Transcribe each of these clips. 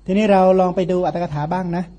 ทีนี้เราลองไปดูอรรถกถาบ้างนะ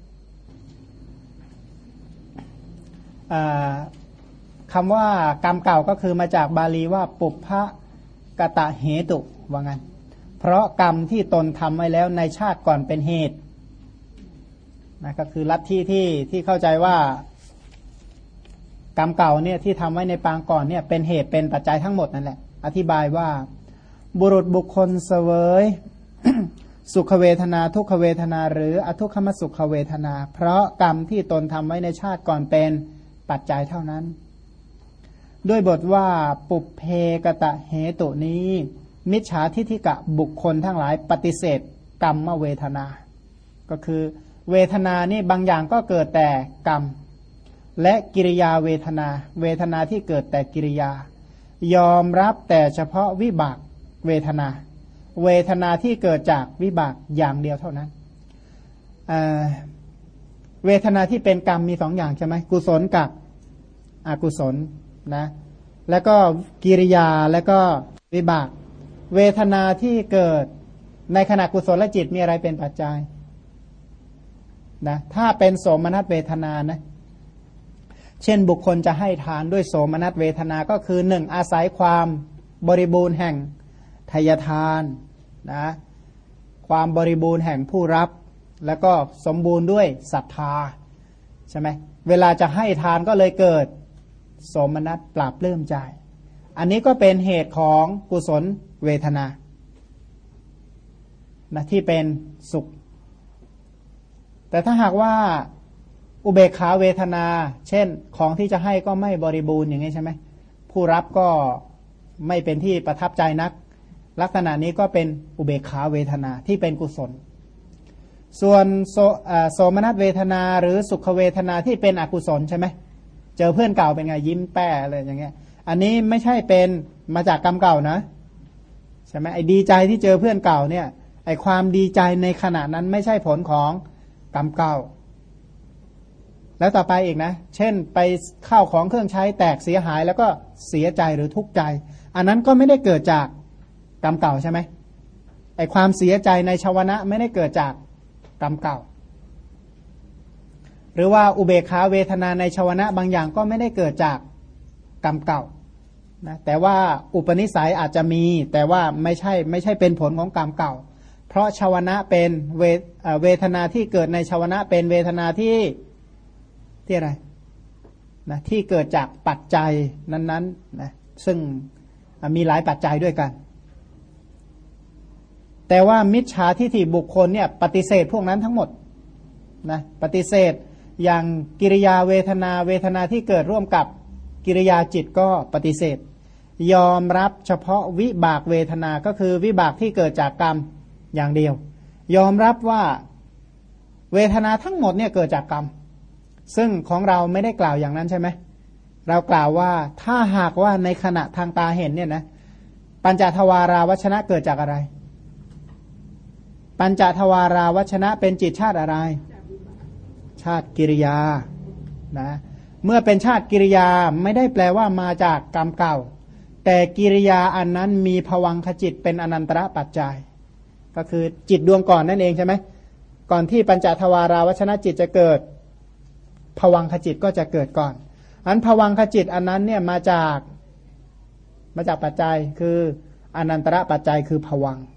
คำว่ากรรมเก่าก็คือมาจากบาลีว่าปุพพกตเหตุว่างั้นเพราะกรรมที่ตนทำไว้แล้วในชาติก่อนเป็นเหตุนะก็คือลัทธิที่เข้าใจว่ากรรมเก่าเนี่ยที่ทำไว้ในปางก่อนเนี่ยเป็นเหตุเป็นปัจจัยทั้งหมดนั่นแหละอธิบายว่าบุรุษบุคคลเสวย สุขเวทนาทุกขเวทนาหรืออทุกขมสุขเวทนาเพราะกรรมที่ตนทำไว้ในชาติก่อนเป็นปัจจัยเท่านั้นด้วยบทว่าปุพเพกตเหตุนี้มิจฉาทิฏฐิกะบุคคลทั้งหลายปฏิเสธกรรมเวทนาก็คือเวทนานี่บางอย่างก็เกิดแต่กรรมและกิริยาเวทนาเวทนาที่เกิดแต่กิริยายอมรับแต่เฉพาะวิบากเวทนาเวทนาที่เกิดจากวิบากอย่างเดียวเท่านั้นเวทนาที่เป็นกรรมมีสองอย่างใช่ไหมกุศลกับอกุศลนะแล้วก็กิริยาแล้วก็วิบากเวทนาที่เกิดในขณะกุศลจิตมีอะไรเป็นปัจจัยนะถ้าเป็นโสมนัสเวทนานะเช่นบุคคลจะให้ทานด้วยโสมนัสเวทนาก็คือหนึ่งอาศัยความบริบูรณ์แห่งทายทานนะความบริบูรณ์แห่งผู้รับแล้วก็สมบูรณ์ด้วยศรัทธาใช่ไหมเวลาจะให้ทานก็เลยเกิดโสมนัสปราบปลื้มใจอันนี้ก็เป็นเหตุของกุศลเวทนานะที่เป็นสุขแต่ถ้าหากว่าอุเบกขาเวทนาเช่นของที่จะให้ก็ไม่บริบูรณ์อย่างนี้ใช่ไหมผู้รับก็ไม่เป็นที่ประทับใจนักลักษณะนี้ก็เป็นอุเบกขาเวทนาที่เป็นกุศลส่วนโสมนัสเวทนาหรือสุขเวทนาที่เป็นอกุศลใช่ไหมเจอเพื่อนเก่าเป็นไงยิ้มแป้อะไรอย่างเงี้ยอันนี้ไม่ใช่เป็นมาจากกรรมเก่านะใช่ไหมไอ้ดีใจที่เจอเพื่อนเก่าเนี่ยไอ้ความดีใจในขณะนั้นไม่ใช่ผลของกรรมเก่าแล้วต่อไปอีกนะเช่นไปข้าวของเครื่องใช้แตกเสียหายแล้วก็เสียใจหรือทุกข์ใจอันนั้นก็ไม่ได้เกิดจากกรรมเก่าใช่ไหมไอ้ความเสียใจในชาวนะไม่ได้เกิดจากกรรมเก่าหรือว่าอุเบกขาเวทนาในชาวนะบางอย่างก็ไม่ได้เกิดจากกรรมเก่านะแต่ว่าอุปนิสัยอาจจะมีแต่ว่าไม่ใช่เป็นผลของกรรมเก่าเพราะชาวนะเป็นเวทนาที่เกิดในชาวนะเป็นเวทนาที่อะไรนะที่เกิดจากปัจจัยนั้นๆนะซึ่งมีหลายปัจจัยด้วยกันแต่ว่ามิจฉาทิฏฐิบุคคลเนี่ยปฏิเสธพวกนั้นทั้งหมดนะปฏิเสธอย่างกิริยาเวทนาที่เกิดร่วมกับกิริยาจิตก็ปฏิเสธยอมรับเฉพาะวิบากเวทนาก็คือวิบากที่เกิดจากกรรมอย่างเดียวยอมรับว่าเวทนาทั้งหมดเนี่ยเกิดจากกรรมซึ่งของเราไม่ได้กล่าวอย่างนั้นใช่ไหมเรากล่าวว่าถ้าหากว่าในขณะทางตาเห็นเนี่ยนะปัญจทวาราวัชนะเกิดจากอะไรปัญจทวาราวัชนะเป็นจิตชาติอะไรชาติกิริยานะเมื่อเป็นชาติกิริยาไม่ได้แปลว่ามาจากกรรมเก่าแต่กิริยาอันนั้นมีภวังคจิตเป็นอนันตระปัจจัยก็คือจิตดวงก่อนนั่นเองใช่ไหมก่อนที่ปัญจทวาราวัชนะจิตจะเกิดภวังคจิตก็จะเกิดก่อนอันภวังคจิตอันนั้นเนี่ยมาจากปัจจัยคืออนันตระปัจจัยคือภวังค์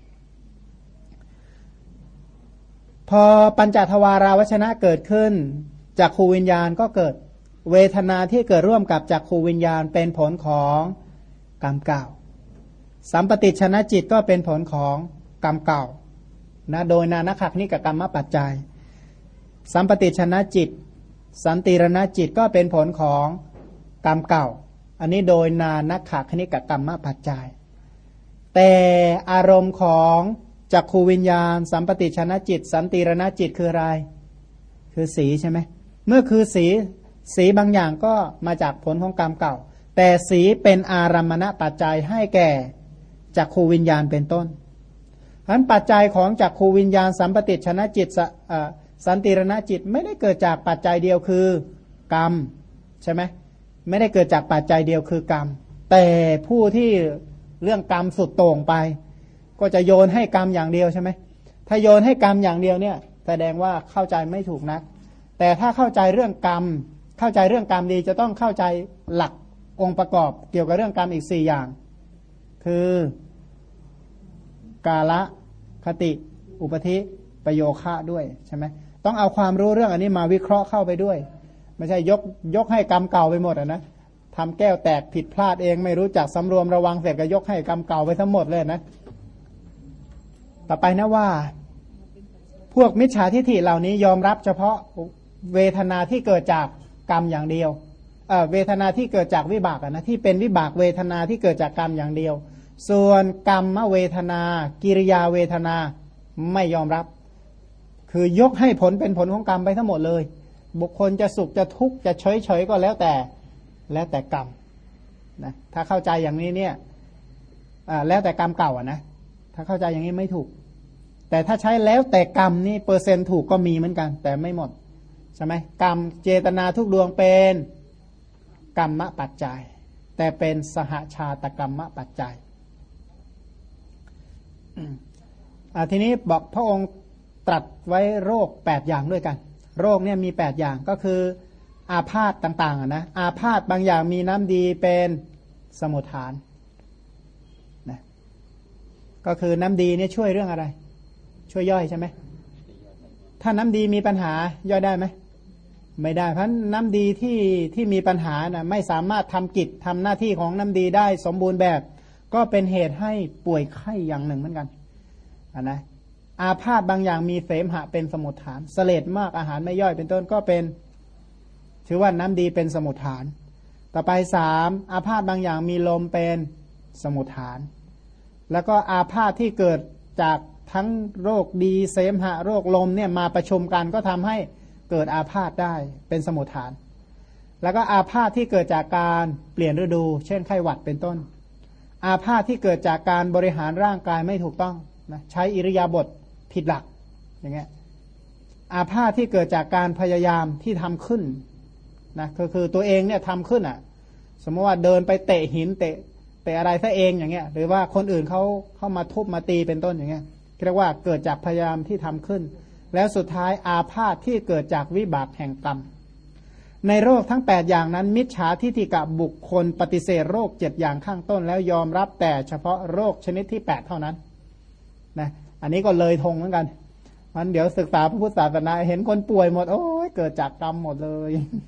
พอปัญจทวาราวัชนะเกิดขึ้นจักขูวิญญาณก็เกิดเวทนาที่เกิดร่วมกับจักขูวิญญาณเป็นผลของกรรมเก่าสัมปติชนะจิตก็เป็นผลของกรรมเก่านะโดยนานัคขณิกกรรมปัจจัยสัมปติชนะจิตสันติรณจิตก็เป็นผลของกรรมเก่าอันนี้โดยนานัคขคณิกกรรมปัจจัยแต่อารมณ์ของจักขูวิญญาณสัมปติชนะจิตสันติรณจิตคืออะไรคือสีใช่ไหมเมื่อคือสีบางอย่างก็มาจากผลของกรรมเก่าแต่สีเป็นอารัมมณปัจจัยให้แก่จักขูวิญญาณเป็นต้นฉะนั้นปัจจัยของจักขูวิญญาณสัมปติชนะจิตสันติรณจิตไม่ได้เกิดจากปัจจัยเดียวคือกรรมใช่ไหมไม่ได้เกิดจากปัจจัยเดียวคือกรรมแต่ผู้ที่เรื่องกรรมสุดโต่งไปก็จะโยนให้กรรมอย่างเดียวใช่ไหมถ้าโยนให้กรรมอย่างเดียวเนี่ยแสดงว่าเข้าใจไม่ถูกนักแต่ถ้าเข้าใจเรื่องกรรมเข้าใจเรื่องกรรมดีจะต้องเข้าใจหลักองค์ประกอบเกี่ยวกับเรื่องกรรมอีก4อย่างคือกาละคติอุปธิประโยคะด้วยใช่ไหมต้องเอาความรู้เรื่องอันนี้มาวิเคราะห์เข้าไปด้วยไม่ใช่ยกให้กรรมเก่าไปหมดนะทำแก้วแตกผิดพลาดเองไม่รู้จักสำรวมระวังเสร็จก็ยกให้กรรมเก่าไปทั้งหมดเลยนะต่อไปนะว่าพวกมิจฉาทิฏฐิเหล่านี้ยอมรับเฉพาะเวทนาที่เกิดจากกรรมอย่างเดียวเวทนาที่เกิดจากวิบากนะที่เป็นวิบากเวทนาที่เกิดจากกรรมอย่างเดียวส่วนกรรมเวทนากิริยาเวทนาไม่ยอมรับคือยกให้ผลเป็นผลของกรรมไปทั้งหมดเลยบุคคลจะสุขจะทุกข์จะเฉยก็แล้วแต่กรรมนะถ้าเข้าใจอย่างนี้เนี่ยแล้วแต่กรรมเก่านะถ้าเข้าใจอย่างนี้ไม่ถูกแต่ถ้าใช้แล้วแต่กรรมนี่เปอร์เซ็นต์ถูกก็มีเหมือนกันแต่ไม่หมดใช่ไหมกรรมเจตนาทุกดวงเป็นกรรมปัจจัยแต่เป็นสหชาตกรรมปัจจัยทีนี้บอกพระองค์ตรัสไว้โรค8อย่างด้วยกันโรคเนี่ยมี8อย่างก็คืออาพาธต่างๆนะอาพาธบางอย่างมีน้ำดีเป็นสมุฏฐานนะก็คือน้ำดีเนี่ยช่วยเรื่องอะไรช่วยย่อยใช่ไหมถ้าน้ำดีมีปัญหาย่อยได้ไหมไม่ได้เพราะน้ำดีที่มีปัญหานะไม่สามารถทำกิจทำหน้าที่ของน้ำดีได้สมบูรณ์แบบก็เป็นเหตุให้ป่วยไข้อย่างหนึ่งเหมือนกันนะอาพาธบางอย่างมีเสมหะเป็นสมุฏฐานเสลดมากอาหารไม่ย่อยเป็นต้นก็เป็นถือว่าน้ำดีเป็นสมุฏฐานต่อไป3อาพาธบางอย่างมีลมเป็นสมุฏฐานแล้วก็อาพาธที่เกิดจากทั้งโรคดีเสมหะโรคลมเนี่ยมาประชุมกันก็ทำให้เกิดอาพาธได้เป็นสมุฏฐานแล้วก็อาพาธที่เกิดจากการเปลี่ยนฤดูเช่นไข้หวัดเป็นต้นอาพาธที่เกิดจากการบริหารร่างกายไม่ถูกต้องนะใช้อิริยาบถผิดหลักอย่างเงี้ยอาพาธที่เกิดจากการพยายามที่ทำขึ้นนะคือตัวเองเนี่ยทำขึ้นอ่ะสมมติว่าเดินไปเตะหินเตะอะไรซะเองอย่างเงี้ยหรือว่าคนอื่นเขาเข้ามาทุบมาตีเป็นต้นอย่างเงี้ยเรียกว่าเกิดจากพยายามที่ทำขึ้นแล้วสุดท้ายอาพาธที่เกิดจากวิบากแห่งกรรมในโรคทั้ง8อย่างนั้นมิจฉาทิฏฐิกะบุคคลปฏิเสธโรค7อย่างข้างต้นแล้วยอมรับแต่เฉพาะโรคชนิดที่8เท่านั้นนะอันนี้ก็เลยทงเหมือนกันมันเดี๋ยวศึกษาพระพุทธศาสนาเห็นคนป่วยหมดโอ้ยเกิดจากกรรมหมดเลย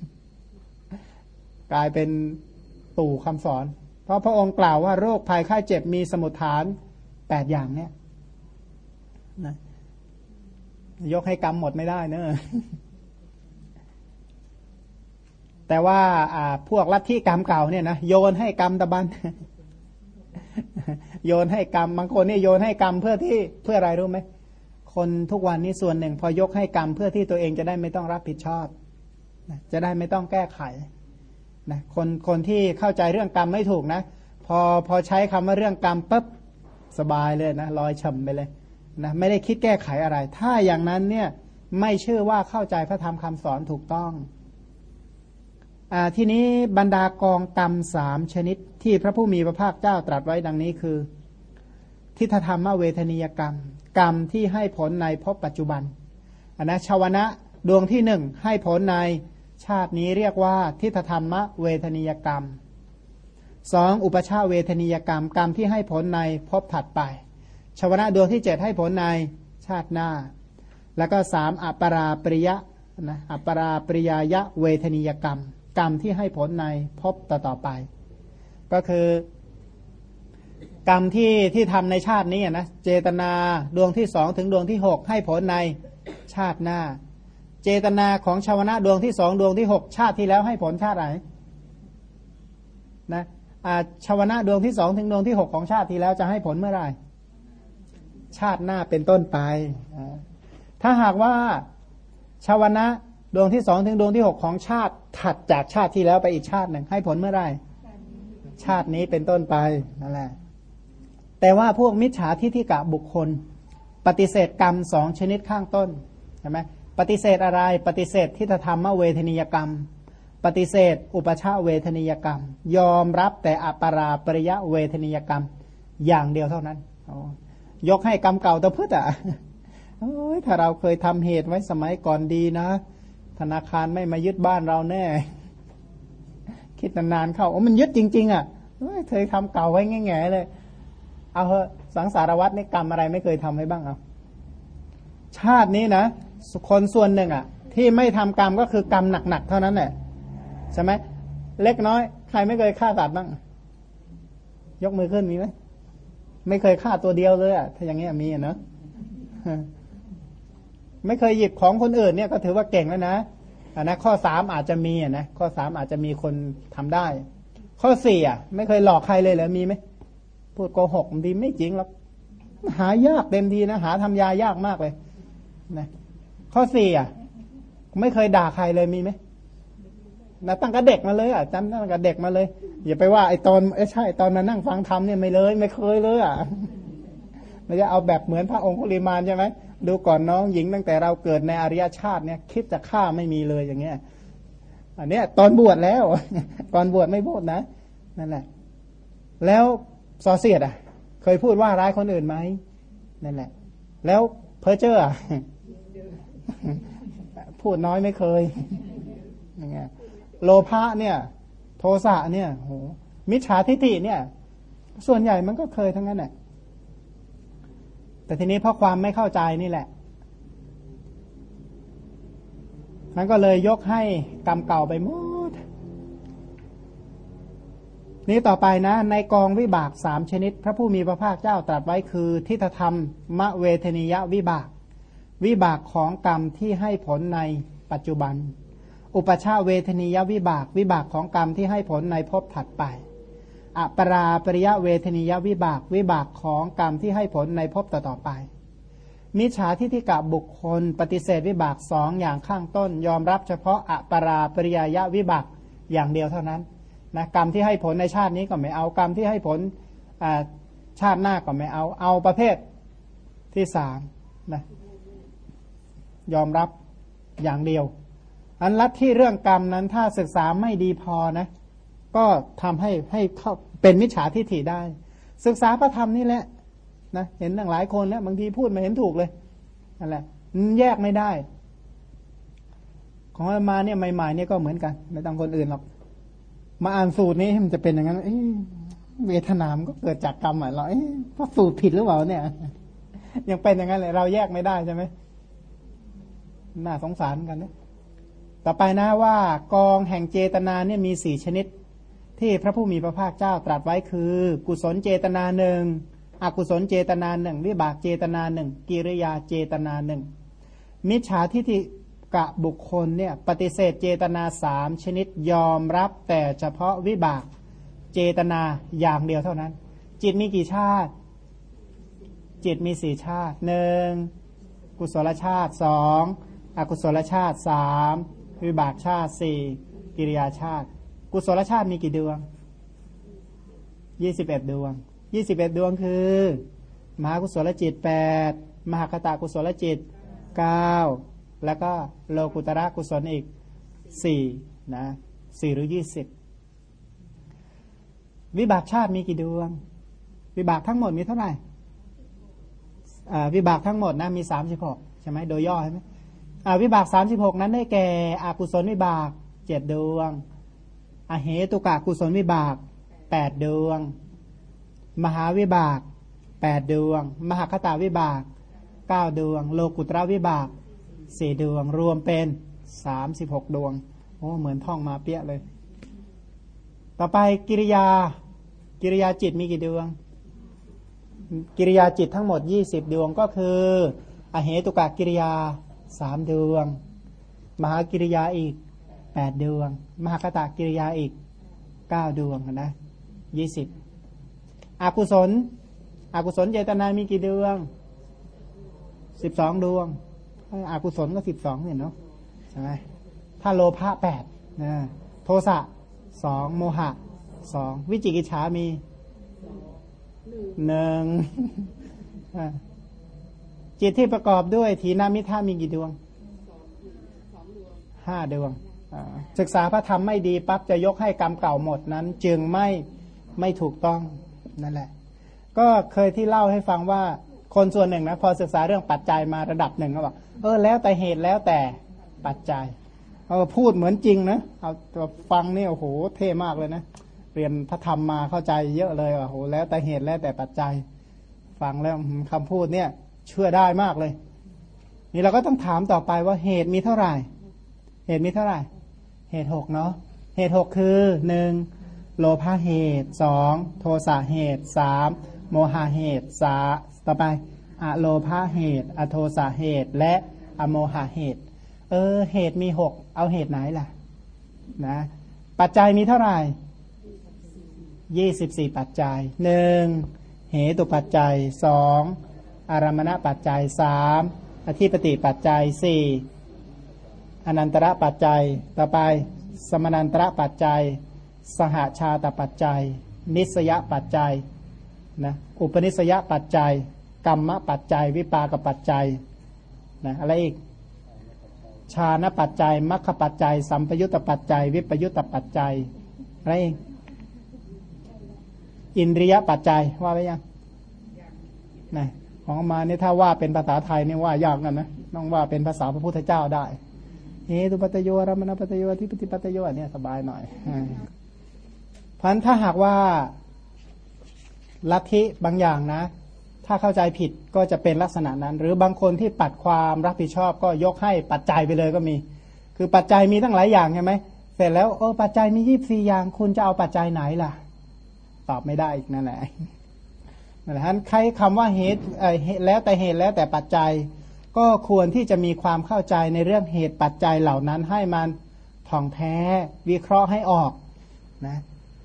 กลายเป็นตู่คำสอนเพราะพระองค์กล่าวว่าโรคภัยไข้เจ็บมีสมุฏฐาน8อย่างเนี่ยนะยกให้กรรมหมดไม่ได้เนอะแต่ว่าพวกลัทธิกรรมเก่าเนี่ยนะโยนให้กรรมตะบันโยนให้กรรมบางคนนี่โยนให้กรรมเพื่ออะไรรู้ไหมคนทุกวันนี้ส่วนหนึ่งพอยกให้กรรมเพื่อที่ตัวเองจะได้ไม่ต้องรับผิดชอบจะได้ไม่ต้องแก้ไขนะคนที่เข้าใจเรื่องกรรมไม่ถูกนะพอใช้คำว่าเรื่องกรรมปุ๊บสบายเลยนะลอยฉ่ำไปเลยนะไม่ได้คิดแก้ไขอะไรถ้าอย่างนั้นเนี่ยไม่เชื่อว่าเข้าใจพระธรรมคำสอนถูกต้องทีนี้บรรดากองกรรม3ชนิดที่พระผู้มีพระภาคเจ้าตรัสไว้ดังนี้คือทิฏฐธรรมเวทนียกรรมกรรมที่ให้ผลในภพปัจจุบันชาวนะดวงที่1ให้ผลในชาตินี้เรียกว่าทิฏฐธรรมเวทนียกรรม2อุปชาเวทนียกรรมกรรมที่ให้ผลในภพถัดไปชาวนะดวงที่7ให้ผลในชาติหน้าแล้วก็3อัปปราปริยะนะอัปปราปริยายะเวทนียกรรมกรรมที่ให้ผลในภพต่อไปก็คือกรรมที่ทำในชาตินี้นะเจตนาดวงที่2ถึงดวงที่6ให้ผลในชาติหน้าเจตนาของชาวนะดวงที่2ดวงที่6ชาติที่แล้วให้ผลชาติไหนนะชาวนะดวงที่2ถึงดวงที่6ของชาติที่แล้วจะให้ผลเมื่อไหร่ชาติหน้าเป็นต้นไปถ้าหากว่าชาวนะดวงที่2ถึงดวงที่6ของชาติถัดจากชาติที่แล้วไปอีกชาติหนึ่งให้ผลเมื่อไหร่ชาตินี้เป็นต้นไปนั่นแหละแต่ว่าพวกมิจฉาทิฏฐิกะบุคคลปฏิเสธกรรม2ชนิดข้างต้นใช่ไหมปฏิเสธอะไรปฏิเสธทิฏฐธรรมเวทนียกรรมปฏิเสธอุปชาเวทนียกรรมยอมรับแต่อัปปราปริยะเวทนียกรรมอย่างเดียวเท่านั้นยกให้กรรมเก่าตะพึดโอ้ยถ้าเราเคยทำเหตุไว้สมัยก่อนดีนะธนาคารไม่มายึดบ้านเราแน่คิดนานๆเข้าโอ้มันยึดจริงๆอ่ะเคยทำเก่าไว้แง่ๆเลยเอาเหอะสังสารวัฏนี่กรรมอะไรไม่เคยทำไว้บ้างเอาชาตินี้นะคนส่วนหนึ่งอ่ะที่ไม่ทำกรรมก็คือกรรมหนักๆเท่านั้นแหละใช่ไหมเล็กน้อยใครไม่เคยฆ่าสัตว์บ้างยกมือขึ้นมีไหมไม่เคยฆ่าตัวเดียวเลยอ่ะถ้าอย่างเงี้ยมีอ่ะเนอะไม่เคยหยิบของคนอื่นเนี่ยก็ถือว่าเก่งแล้วนะนะข้อสามอาจจะมีอ่ะนะข้อสามอาจจะมีคนทำได้ข้อสี่อ่ะไม่เคยหลอกใครเลยเหรอมีไหมพูดโกหกดีไม่จริงหรอกหายากเต็มทีนะหาทำยายากมากเลยนะข้อสี่อ่ะไม่เคยด่าใครเลยมีไหมนะตั้งแต่เด็กมาเลยอ่ะจำตั้งแต่เด็กมาเลยอย่าไปว่าไอ้ตอนใช่ตอนมานั่งฟังธรรมเนี่ยไม่เลยไม่เคยเลยอ่ะไม่จะเอาแบบเหมือนพระองคุลิมานใช่ไหมดูก่อนน้องหญิงตั้งแต่เราเกิดในอริยชาติเนี่ยคิดจะฆ่าไม่มีเลยอย่างเงี้ยอันเนี้ยตอนบวชแล้วก่อนบวชไม่พูดนะนั่นแหละแล้วซอเสียดอ่ะเคยพูดว่าร้ายคนอื่นไหมนั่นแหละแล้วเพ้อเจ้อพูดน้อยไม่เคยอย่างเงี้ยโลภะเนี่ยโทสะเนี่ยโหมิจฉาทิฏฐิเนี่ยส่วนใหญ่มันก็เคยทั้งนั้นแหละแต่ทีนี้เพราะความไม่เข้าใจนี่แหละนั้นก็เลยยกให้กรรมเก่าไปหมดนี้ต่อไปนะในกองวิบากสามชนิดพระผู้มีพระภาคเจ้าตรัสไว้คือทิฏฐธรรมมเวทนิยวิบากวิบากของกรรมที่ให้ผลในปัจจุบันอุปชาเวทนิยวิบากวิบากของกรรมที่ให้ผลในภพถัดไปอปราปริยเวทนิยวิบากวิบากของกรรมที่ให้ผลในภพต่อๆไปมิจฉาทิฏฐิกะบุคคลปฏิเสธวิบากสองอย่างข้างต้นยอมรับเฉพาะอปราปริยวิบากอย่างเดียวเท่านั้นนะกรรมที่ให้ผลในชาตินี้ก็ไม่เอากรรมที่ให้ผลชาติหน้าก็ไม่เอาประเภทที่สามนะยอมรับอย่างเดียวอันลัทธิเรื่องกรรมนั้นถ้าศึกษาไม่ดีพอนะก็ทำให้เข้าเป็นมิจฉาทิฏฐิได้ศึกษาพระธรรมนี่แหละนะเห็นหลายคนแล้วบางทีพูดมาเห็นถูกเลยนั่นแหละแยกไม่ได้ของอาตมาเนี่ยใหม่ๆเนี่ยก็เหมือนกันไม่ต้องคนอื่นหรอกมาอ่านสูตรนี้มันจะเป็นอย่างนั้นเวทนามก็เกิดจากกรรมอ่ะเราเพราะสูตรผิดหรือเปล่าเนี่ยยังเป็นอย่างนั้นเลยเราแยกไม่ได้ใช่ไหมน่าสงสารกันนะต่อไปนะว่ากองแห่งเจตนาเนี่ยมี4ชนิดที่พระผู้มีพระภาคเจ้าตรัสไว้คือกุศลเจตนาหนึ่งอกุศลเจตนาหนึ่งวิบากเจตนาหนึ่งกิริยาเจตนาหนึ่งมิจฉาทิฏฐิกะบุคคลเนี่ยปฏิเสธเจตนา3ชนิดยอมรับแต่เฉพาะวิบากเจตนาอย่างเดียวเท่านั้นจิตมีกี่ชาติจิตมี4ชาติ1กุศลชาติ2อกุศลชาติ3วิบากชาติ4กิริยาชาติกุศลชาติมีกี่ดวง21ดวง21ดวงคือมหากุศลจิต8มหาคตากุศลจิต9แล้วก็โลกุตระกุศลอีก4นะ4หรือ20วิบากชาติมีกี่ดวงวิบากทั้งหมดมีเท่าไหร่วิบากทั้งหมดนะมี36ใช่ไหมโดยย่อใช่ไหมวิบาก36นั้นได้แก่อกุศลวิบาก7ดวงอเหตุกะกุศลวิบาก8ดวงมหาวิบาก8ดวงมหาคตาวิบาก9ดวงโลกุตระวิบาก4ดวงรวมเป็น36ดวงโอ้เหมือนท่องมาเปี้ยเลยต่อไปกิริยาจิตมีกี่ดวงกิริยาจิตทั้งหมด20ดวงก็คืออเหตุกะกิริยา3ดวงมหากิริยาอีก8ดวงมหาคตากิริยาอีก9ดวงนะ20อกุศลเจตนามีกี่ดวง12ดวงอกุศลก็12เนี่ยเนาะใช่ไหมถ้าโลภะ8นะโทสะ2โมหะ2วิจิกิจฉามี1จิตที่ประกอบด้วยถีนมิทธามีกี่ดวง5ดวงศึกษาพระธรรมไม่ดีปั๊บจะยกให้กรรมเก่าหมดนั้นจึงไม่ถูกต้องนั่นแหละก็เคยที่เล่าให้ฟังว่าคนส่วนหนึ่งนะพอศึกษาเรื่องปัจจัยมาระดับหนึ่งก็บอกแล้วแต่เหตุแล้วแต่ปัจจัยพูดเหมือนจริงนะเอาฟังนี่โอ้โหเท่มากเลยนะเรียนพระธรรมมาเข้าใจเยอะเลยโอ้โหแล้วแต่เหตุแล้วแต่ปัจจัยฟังแล้วคำพูดเนี่ยเชื่อได้มากเลยนี่เราก็ต้องถามต่อไปว่าเหตุมีเท่าไหร่เหตุมีเท่าไหร่เหตุ6เนาะเหตุ6คือ1โลภะเหตุ2โทสะเหตุ3โมหะเหตุ3ต่อไปอโลภะเหตุอโทสะเหตุและอโมหะเหตุเหตุมี6เอาเหตุไหนล่ะนะปัจจัยมีเท่าไหร่24ปัจจัย1เหตุปัจจัย2อารมณปัจจัย3อธิปติปัจจัย4อนันตระปัจจัยต่อไปสมนันตระปัจจัยสหชาตปัจจัยนิสยปัจจัยนะอุปนิสยปัจจัยกรรมปัจจัยวิปากปัจจัยนะอะไรอีกชานะปัจจัยมรรคปัจจัยสัมปยุตตปัจจัยวิปยุตตปัจจัยอะไรอีกอินทรียปัจจัยว่าไปยังนะของมาเนี่ยถ้าว่าเป็นภาษาไทยเนี่ยว่ายากกันนะต้องว่าเป็นภาษาพระพุทธเจ้าได้เหตุปัจจโยรมณปัจจโยที่ปฏิปัจจโยเนี่ยสบายหน่อยเพราะฉะนั้นถ้าหากว่าลัทธิบางอย่างนะถ้าเข้าใจผิดก็จะเป็นลักษณะนั้นหรือบางคนที่ปัดความรับผิดชอบก็ยกให้ปัจจัยไปเลยก็มีคือปัจจัยมีตั้งหลายอย่างใช่ไหมเสร็จแล้วปัจจัยมี24อย่างคุณจะเอาปัจจัยไหนล่ะตอบไม่ได้อีกนั่นแหละนั่นแหละใครคำว่าเหตุแล้วแต่เหตุแล้วแต่ปัจจัยก็ควรที่จะมีความเข้าใจในเรื่องเหตุปัจจัยเหล่านั้นให้มันท่องแท้วิเคราะห์ให้ออกนะ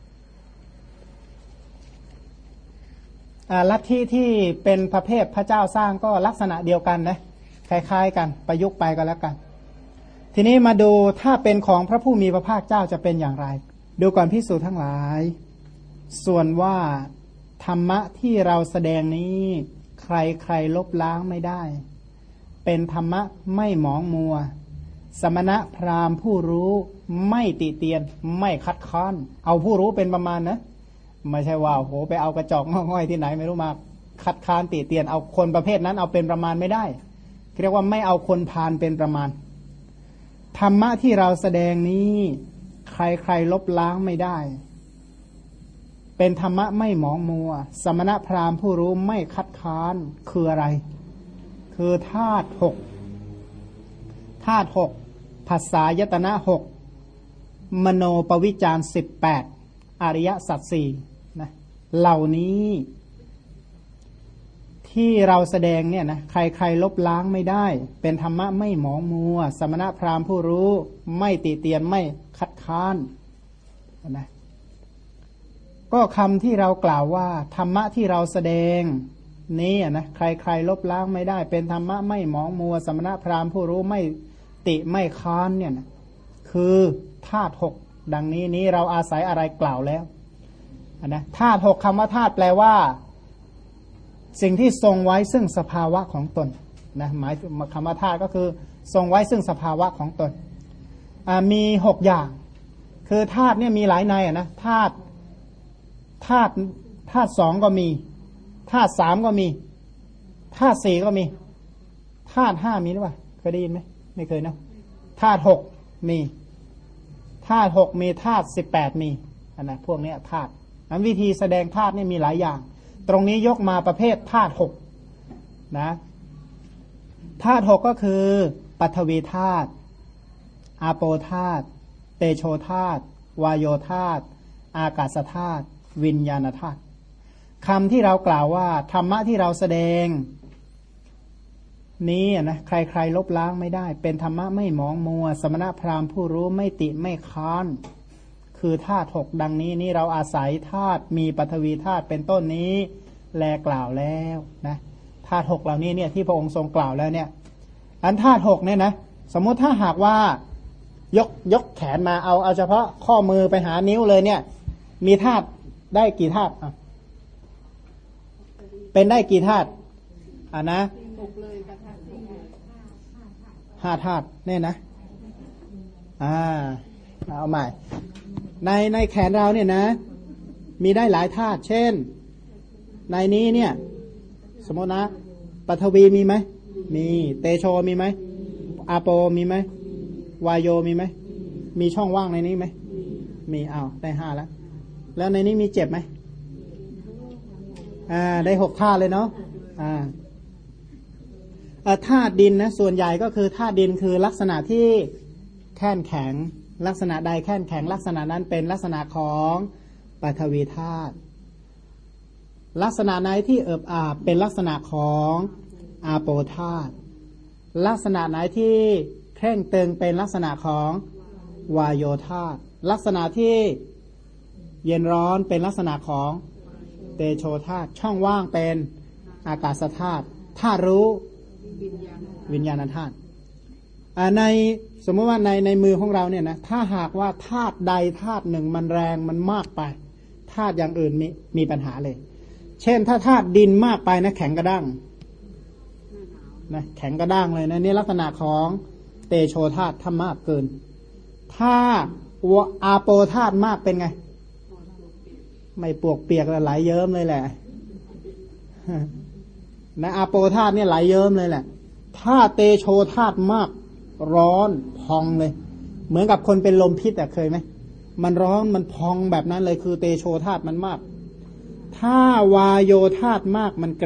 ลัทธิที่เป็นประเภทพระเจ้าสร้างก็ลักษณะเดียวกันนะคล้ายๆกันประยุกต์ไปก็แล้วกันทีนี้มาดูถ้าเป็นของพระผู้มีพระภาคเจ้าจะเป็นอย่างไรดูก่อนภิกษุทั้งหลายส่วนว่าธรรมะที่เราแสดงนี้ใครๆลบล้างไม่ได้เป็นธรรมะไม่หมองมัวสมณะพราหมณ์ผู้รู้ไม่ติเตียนไม่คัดค้านเอาผู้รู้เป็นประมาณนะไม่ใช่ว่าโหไปเอากระจอกง่อยๆที่ไหนไม่รู้มาคัดค้านติเตียนเอาคนประเภทนั้นเอาเป็นประมาณไม่ได้เรียกว่าไม่เอาคนพาลเป็นประมาณธรรมะที่เราแสดงนี้ใครๆลบล้างไม่ได้เป็นธรรมะไม่หมองมัวสมณะพราหมณ์ผู้รู้ไม่คัดค้านคืออะไรคือธาตุ6ภาษายตนะ6มโนปวิจาร18อริยสัจ4นะเหล่านี้ที่เราแสดงเนี่ยนะใครๆลบล้างไม่ได้เป็นธรรมะไม่หมองมัวสมณะพราหมณ์ผู้รู้ไม่ติเตียนไม่คัดค้านนะก็คำที่เรากล่าวว่าธรรมะที่เราแสดงนี้นะใครๆลบล้างไม่ได้เป็นธรรมะไม่หมองมัวสมณะพราหมณ์ผู้รู้ไม่ติไม่ค้านเนี่ยนะคือธาตุ6ดังนี้เราอาศัยอะไรกล่าวแล้วนะธาตุ6คำว่าธาตุแปลว่าสิ่งที่ทรงไว้ซึ่งสภาวะของตนนะหมายคำว่าธาตุก็คือทรงไว้ซึ่งสภาวะของตนมี6อย่างคือธาตุเนี่ยมีหลายในนะธาตุ2ก็มีธาตุ3ก็มีธาตุ4ก็มีธาตุ5มีหรือเปล่าเคยได้ยินไหมไม่เคยนะธาตุ6มีธาตุ6มีธาตุ18มีนะพวกนี้ธาตุนั้นวิธีแสดงธาตุนี่มีหลายอย่างตรงนี้ยกมาประเภทธาตุ6นะธาตุ6ก็คือปฐวีธาตุอาโปธาตุเตโชธาตุวายโยธาตุอากาศธาตุวิญญาณธาตุคำที่เรากล่าวว่าธรรมะที่เราแสดงนี้นะใครๆลบล้างไม่ได้เป็นธรรมะไม่หมองมัวสมณะพราหมณ์ผู้รู้ไม่ติไม่ค้านคือธาตุ6ดังนี้เราอาศัยธาตุมีปฐวีธาตุเป็นต้นนี้แลกล่าวแล้วนะธาตุ6เหล่านี้เนี่ยที่พระองค์ทรงกล่าวแล้วเนี่ยอันธาตุ6เนี่ยนะสมมุติถ้าหากว่ายกแขนมาเอาเฉพาะข้อมือไปหานิ้วเลยเนี่ยมีธาตุได้กี่ธาตุเป็นได้กี่ธาตุนะ5ธาตุเนี่ยนะเอาใหม่ในแขนเราเนี่ยนะมีได้หลายธาตุเช่นในนี้เนี่ยสมมตินะฐวีมีไหมมีเตโชมีไหมอาโปมีไหมวายโยมีไหมมีช่องว่างในนี้ไหมมีได้5แล้วในนี้มีเจ็บไหมได้6ธาตุเลยเนาะธาตุดินนะส่วนใหญ่ก็คือธาตุดินคือลักษณะที่แข็งแข็งลักษณะใดแข็งแข็งลักษณะนั้นเป็นลักษณะของปฐวีธาตุลักษณะไหนที่เอิบอาบเป็นลักษณะของอาโปธาตุลักษณะไหนที่เคร่งตึงเป็นลักษณะของวายโยธาตุลักษณะที่เย็นร้อนเป็นลักษณะของเตโชธาตุช่องว่างเป็นอากาศธาตุธาตุรู้วิญญาณธาตุในสมมติว่าในมือของเราเนี่ยนะถ้าหากว่าธาตุใดธาตุหนึ่งมันแรงมันมากไปธาตุอย่างอื่นมีปัญหาเลยเช่นถ้าธาตุดินมากไปนะแข็งกระด้างนะแข็งกระด้างเลยนะนี่ลักษณะของเตโชธาตุถ้ามากเกินถ้าอาโปธาตุมากเป็นไงไม่ปวกเปียกแล้วไหลเยิ้มเลยแหละนะอาโปธาตุเนี่ยไหลเยิ้มเลยแหละถ้าเตโชธาตุมากร้อนพองเลยเหมือนกับคนเป็นลมพิษเคยไหมมันร้อนมันพองแบบนั้นเลยคือเตโชธาตุมันมากถ้าวายโยธาตุมากมันเก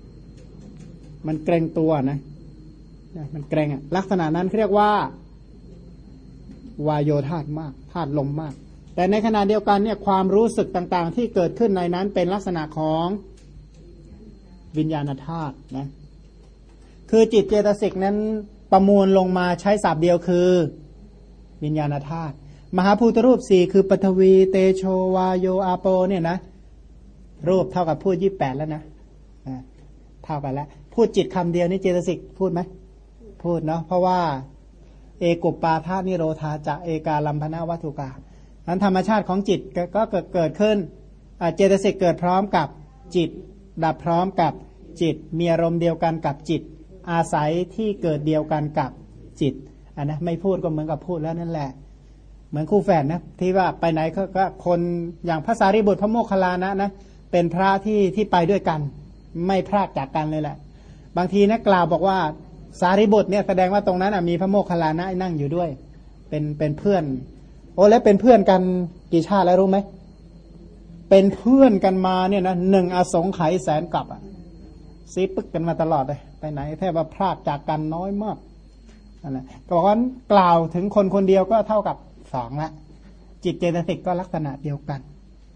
รงตัวนะมันเกรงลักษณะนั้นเรียกว่าวายโยธาตุมากธาตุลมมากแต่ในขณะเดียวกันเนี่ยความรู้สึกต่างๆที่เกิดขึ้นในนั้นเป็นลักษณะของวิญญาณธาตุนะคือจิตเจตสิกนั้นประมวลลงมาใช้ศัพท์เดียวคือวิญญาณธาตุมหาภูตรูป4คือปฐวีเตโชวาโยอาโปเนี่ยนะรูปเท่ากับพูด28แล้วนะเท่ากันแล้วพูดจิตคำเดียวนี่เจตสิกพูดไหมพูดเนาะเพราะว่าเอกุปปาทานิโรธาจะเอกาลัมพนาวัตถุกานั้นธรรมชาติของจิตก็เกิดขึ้นเจตสิกเกิดพร้อมกับจิตดับพร้อมกับจิตมีอารมณ์เดียวกันกับจิตอาศัยที่เกิดเดียวกันกับจิตนะไม่พูดก็เหมือนกับพูดแล้วนั่นแหละเหมือนคู่แฝดนะที่ว่าไปไหนก็คนอย่างพระสารีบุตรพระโมคคัลลานะเป็นพระที่ไปด้วยกันไม่พรากจากกันเลยแหละบางทีนะกล่าวบอกว่าสารีบุตรเนี่ยแสดงว่าตรงนั้นมีพระโมคคัลลานะนั่งอยู่ด้วยเป็นเพื่อนแล้วเป็นเพื่อนกันกี่ชาติแล้วรู้ไหมเป็นเพื่อนกันมาเนี่ยนะ1 อสงไขยแสนกับซีปึกกันมาตลอดเลยไปไหนแทบว่าพรากจากกันน้อยมากนั่นแหละก็บอกว่ากล่าวถึงคนคนเดียวก็เท่ากับ2ละจิตเจตสิกก็ลักษณะเดียวกัน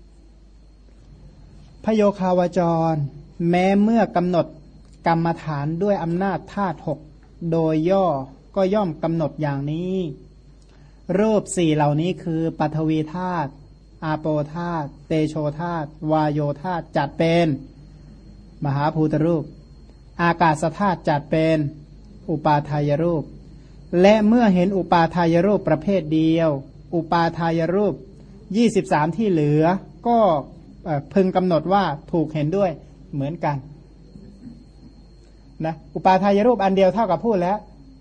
พโยคาวจรแม้เมื่อกำหนดกรรมฐานด้วยอำนาจธาตุ6โดยย่อก็ย่อมกำหนดอย่างนี้รูป4เหล่านี้คือปฐวีธาตุอาโปธาตุเตโชธาตุวายโยธาตุจัดเป็นมหาภูตรูปอากาศธาตุจัดเป็นอุปาทายรูปและเมื่อเห็นอุปาทายรูปประเภทเดียวอุปาทายรูป23ที่เหลือก็พึงกำหนดว่าถูกเห็นด้วยเหมือนกันนะอุปาทายรูปอันเดียวเท่ากับพูดแล้ว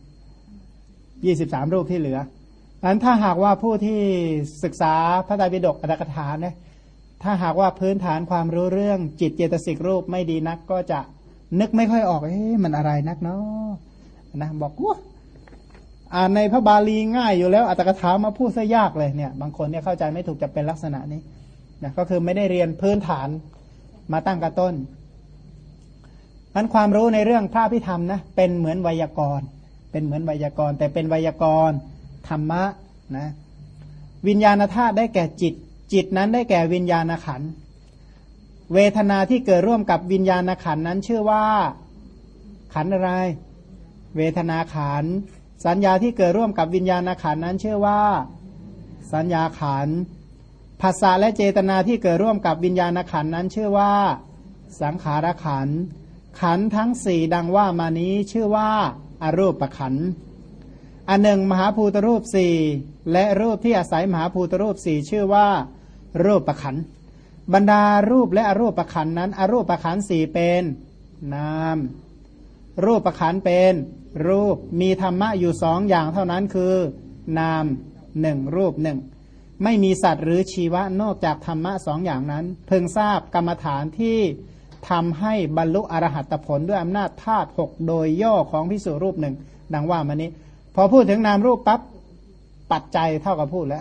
23รูปที่เหลือนั้นถ้าหากว่าผู้ที่ศึกษาพระไตรปิฎกอรรถกถานะถ้าหากว่าพื้นฐานความรู้เรื่องจิตเจตสิกรูปไม่ดีนักก็จะนึกไม่ค่อยออกมันอะไรนักเนาะนะบอกว่าอ่านในพระบาลีง่ายอยู่แล้วอรรถกถามาพูดซะยากเลยเนี่ยบางคนเนี่ยเข้าใจไม่ถูกจะเป็นลักษณะนี้นะก็คือไม่ได้เรียนพื้นฐานมาตั้งแต่ต้นนั้นความรู้ในเรื่องพระอภิธรรมนะเป็นเหมือนไวยากรณ์เป็นเหมือนไวยากรณ์แต่เป็นไวยากรณ์ธรรมะนะวิญญาณธาตุได้แก่จิตจิตนั้นได้แก่วิญญาณขันธ์เวทนาที่เกิดร่วมกับวิญญาณขันธ์นั้นชื่อว่าขันธ์อะไรเวทนาขันธ์สัญญาที่เกิดร่วมกับวิญญาณขันธ์นั้นชื่อว่าสัญญาขันธ์ภาษาและเจตนาที่เกิดร่วมกับวิญญาณขันธ์นั้นชื่อว่าสังขารขันธ์ขันธ์ทั้ง4ดังว่ามานี้ชื่อว่าอรูปขันธ์อันหนึ่งมหาภูตรูป4และรูปที่อาศัยมหาภูตรูป4ชื่อว่ารูปขันธ์บรรดารูปและอรูปขันธ์นั้นอรูปขันธ์4เป็นนามรูปขันธ์เป็นรูปมีธรรมะอยู่2อย่างเท่านั้นคือนาม1รูป1ไม่มีสัตว์หรือชีวะนอกจากธรรมะ2อย่างนั้นเพิ่งทราบกรรมฐานที่ทำให้บรรลุอรหัตผลด้วยอำนาจธาตุ6โดยย่อของภิกษุรูปหนึ่งดังว่ามานี้พอพูดถึงนามรูปปั๊บปัจจัยเท่ากับพูดแล้ว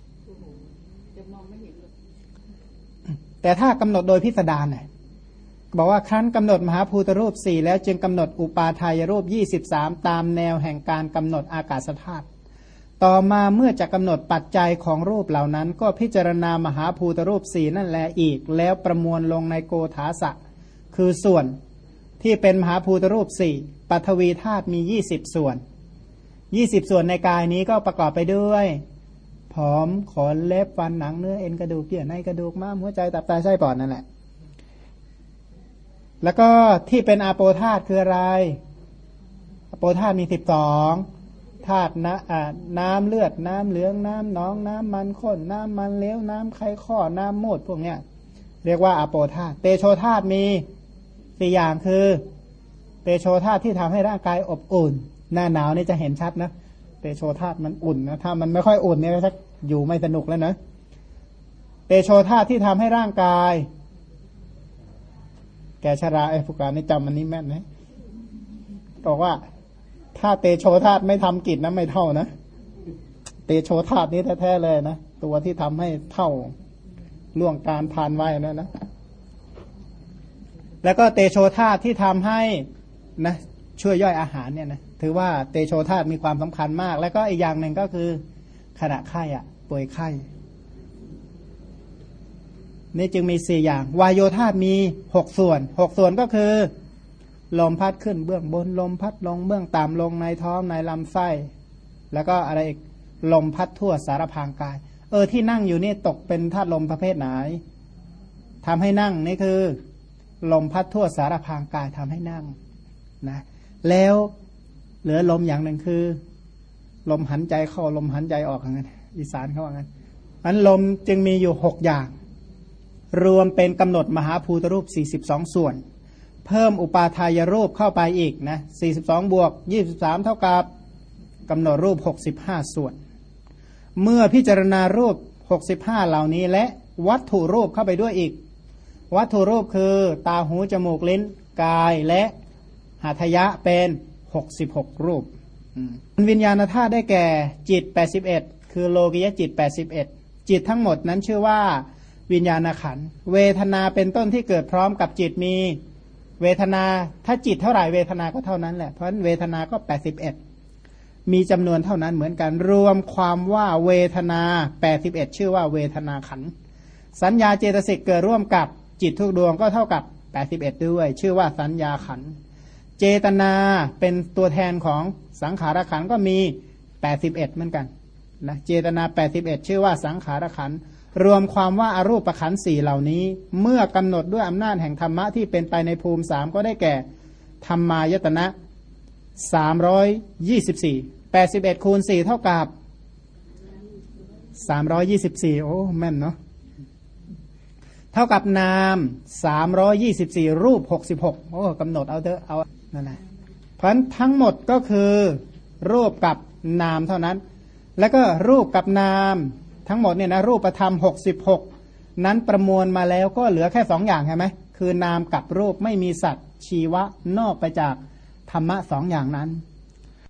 แต่ถ้ากำหนดโดยพิสดารเนี่ยบอกว่าครั้นกำหนดมหาภูตรูป4แล้วจึงกำหนดอุปาทายรูป23ตามแนวแห่งการกำหนดอากาศธาตุต่อมาเมื่อจะกำหนดปัจจัยของรูปเหล่านั้นก็พิจารณามหาภูตรูป4นั่นแหละอีกแล้วประมวลลงในโกฏาสะคือส่วนที่เป็นมหาภูตรูป4ปฐวีธาตุมี20ส่วน20ส่วนในกายนี้ก็ประกอบไปด้วยผมขนเล็บฟันหนังเนื้อเอ็นกระดูกเยื่อในกระดูกม้ามหัวใจตับไตไส้ปอดนั่นแหละแล้วก็ที่เป็นอาโปธาตุคืออะไรอาโปธาตุมี12ธาตุน้ำเลือดน้ำเหลืองน้ำหนองน้ำมันข้นน้ำมันเหลวน้ำไข้ข้อน้ำมูดพวกเนี้ยเรียกว่าอาโปธาตุเตโชธาตุมี4อย่างคือเตโชธาตุที่ทำให้ร่างกายอบอุ่นหน้าหนาวนี่จะเห็นชัดนะเตโชธาตุมันอุ่นนะถ้ามันไม่ค่อยอุ่นเนี่ยชักอยู่ไม่สนุกแล้วนะเตโชธาตุที่ทำให้ร่างกายแกชราไอ้ผู้การนี่จำมันนี้แม่นนะบอกว่าถ้าเตโชธาตุไม่ทำกิจนะไม่เท่านะเตโชธาตุนี้แท้ๆเลยนะตัวที่ทำให้เท่าล่วงการผ่านไว้นะแล้วก็เตโชธาตุที่ทำให้นะช่วยย่อยอาหารเนี่ยนะถือว่าเตโชธาตุมีความสำคัญมากแล้วก็อีกอย่างหนึ่งก็คือขณะไข้ป่วยไข้นี่จึงมี4อย่างวายโยธาตุมี6ส่วน6ส่วนก็คือลมพัดขึ้นเบื้องบนลมพัดลงเบื้องต่ำลงในท้องในลำไส้แล้วก็อะไรอีกลมพัดทั่วสารพางกายที่นั่งอยู่นี่ตกเป็นธาตุลมประเภทไหนทำให้นั่งนี่คือลมพัดทั่วสารพางกายทำให้นั่งนะแล้วเหลือลมอย่างหนึ่งคือลมหันใจเข้าลมหันใจออกอย่างนั้นอีสานเขาว่างั้นมันลมจึงมีอยู่6อย่างรวมเป็นกำหนดมหาภูตรูป42ส่วนเพิ่มอุปาทายรูปเข้าไปอีกนะ42บวก23เท่ากับกำหนดรูป65ส่วนเมื่อพิจารณารูป65เหล่านี้และวัตถุรูปเข้าไปด้วยอีกวัตถุรูปคือตาหูจมูกลิ้นกายและหาทยะเป็น66รูปวิญญาณธาตุได้แก่จิต81คือโลกิยจิต81จิตทั้งหมดนั้นชื่อว่าวิญญาณขันธ์เวทนาเป็นต้นที่เกิดพร้อมกับจิตมีเวทนาถ้าจิตเท่าไหร่เวทนาก็เท่านั้นแหละเพราะฉะนั้นเวทนาก็81มีจำนวนเท่านั้นเหมือนกันรวมความว่าเวทนา81ชื่อว่าเวทนาขันธ์สัญญาเจตสิกเกิดร่วมกับจิตทุกดวงก็เท่ากับ81ด้วยชื่อว่าสัญญาขันธ์เจตนาเป็นตัวแทนของสังขารขันธ์ก็มี81เหมือนกันนะเจตนา81ชื่อว่าสังขารขันธ์รวมความว่าอารูปขันธ์4เหล่านี้เมื่อกำหนดด้วยอำนาจแห่งธรรมะที่เป็นไปในภูมิ3ก็ได้แก่ธรรมายตนะ324 81คูณ4เท่ากับ324โอ้แม่นเนาะเท่ากับนาม324รูป66โอ้กำหนดเอาเถอะเอานั่นแหละเพราะทั้งหมดก็คือรูปกับนามเท่านั้นแล้วก็รูปกับนามทั้งหมดเนี่ยนะรูปธรรม66นั้นประมวลมาแล้วก็เหลือแค่2อย่างใช่ไหมคือนามกับรูปไม่มีสัตว์ชีวะนอกไปจากธรรมะ2อย่างนั้น